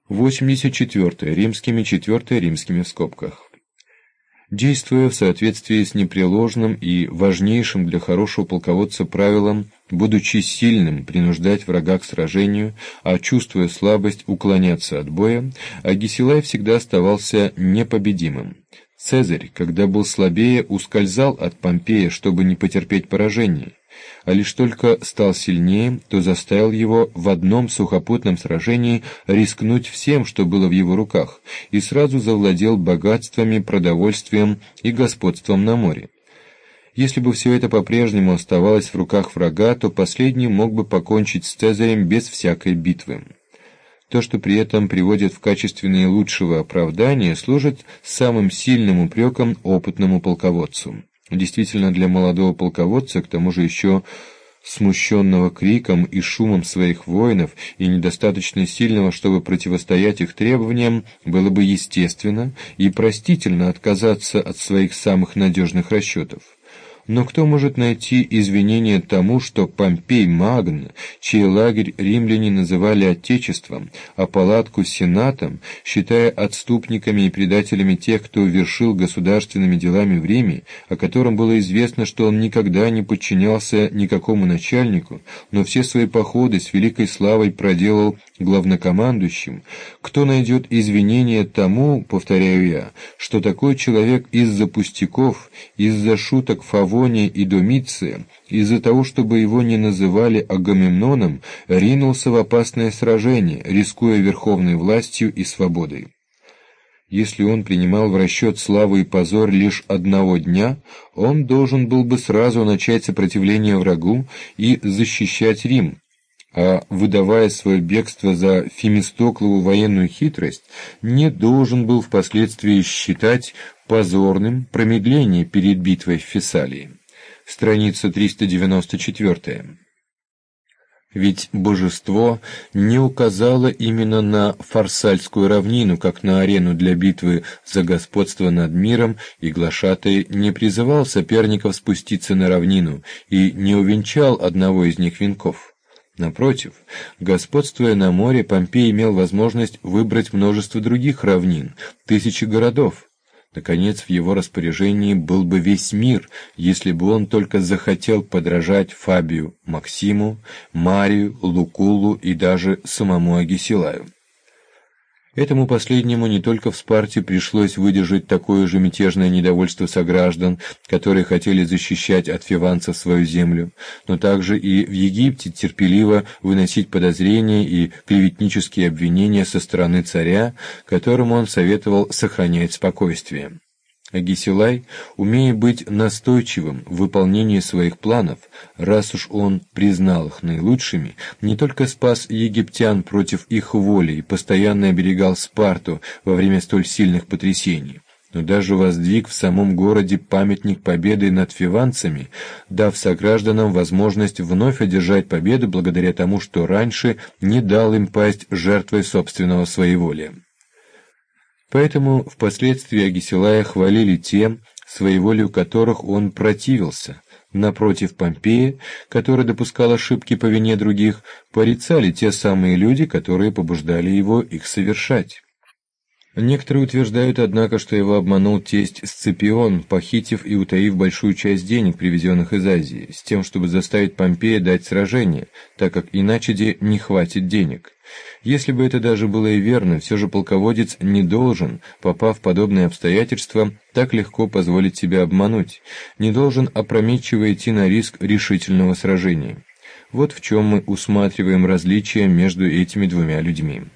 84. Римскими, 4 римскими в скобках. Действуя в соответствии с непреложным и важнейшим для хорошего полководца правилом, будучи сильным, принуждать врага к сражению, а чувствуя слабость, уклоняться от боя, Агисилай всегда оставался непобедимым. Цезарь, когда был слабее, ускользал от Помпея, чтобы не потерпеть поражение, а лишь только стал сильнее, то заставил его в одном сухопутном сражении рискнуть всем, что было в его руках, и сразу завладел богатствами, продовольствием и господством на море. Если бы все это по-прежнему оставалось в руках врага, то последний мог бы покончить с Цезарем без всякой битвы. То, что при этом приводит в качестве наилучшего оправдания, служит самым сильным упреком опытному полководцу. Действительно, для молодого полководца, к тому же еще смущенного криком и шумом своих воинов и недостаточно сильного, чтобы противостоять их требованиям, было бы естественно и простительно отказаться от своих самых надежных расчетов. Но кто может найти извинение тому, что Помпей Магн, чей лагерь римляне называли Отечеством, а палатку Сенатом, считая отступниками и предателями тех, кто вершил государственными делами в Риме, о котором было известно, что он никогда не подчинялся никакому начальнику, но все свои походы с великой славой проделал главнокомандующим, кто найдет извинение тому, повторяю я, что такой человек из-за пустяков, из-за шуток Фавония и Домиция, из-за того, чтобы его не называли Агамемноном, ринулся в опасное сражение, рискуя верховной властью и свободой. Если он принимал в расчет славу и позор лишь одного дня, он должен был бы сразу начать сопротивление врагу и защищать Рим, а, выдавая свое бегство за Фемистоклову военную хитрость, не должен был впоследствии считать позорным промедление перед битвой в Фессалии. Страница 394. Ведь божество не указало именно на Фарсальскую равнину, как на арену для битвы за господство над миром, и глашатай не призывал соперников спуститься на равнину и не увенчал одного из них венков. Напротив, господствуя на море, Помпей имел возможность выбрать множество других равнин, тысячи городов. Наконец, в его распоряжении был бы весь мир, если бы он только захотел подражать Фабию Максиму, Марию, Лукулу и даже самому Агисилаю. Этому последнему не только в Спарте пришлось выдержать такое же мятежное недовольство сограждан, которые хотели защищать от фиванцев свою землю, но также и в Египте терпеливо выносить подозрения и клеветнические обвинения со стороны царя, которому он советовал сохранять спокойствие. Агисилай, умея быть настойчивым в выполнении своих планов, раз уж он признал их наилучшими, не только спас египтян против их воли и постоянно оберегал Спарту во время столь сильных потрясений, но даже воздвиг в самом городе памятник победы над фиванцами, дав согражданам возможность вновь одержать победу благодаря тому, что раньше не дал им пасть жертвой собственного своеволия. Поэтому впоследствии Агисилая хвалили те, своеволию которых он противился. Напротив Помпея, который допускал ошибки по вине других, порицали те самые люди, которые побуждали его их совершать. Некоторые утверждают, однако, что его обманул тесть Сципион, похитив и утаив большую часть денег, привезенных из Азии, с тем, чтобы заставить Помпея дать сражение, так как иначе не хватит денег. Если бы это даже было и верно, все же полководец не должен, попав в подобные обстоятельства, так легко позволить себя обмануть, не должен опрометчиво идти на риск решительного сражения. Вот в чем мы усматриваем различие между этими двумя людьми.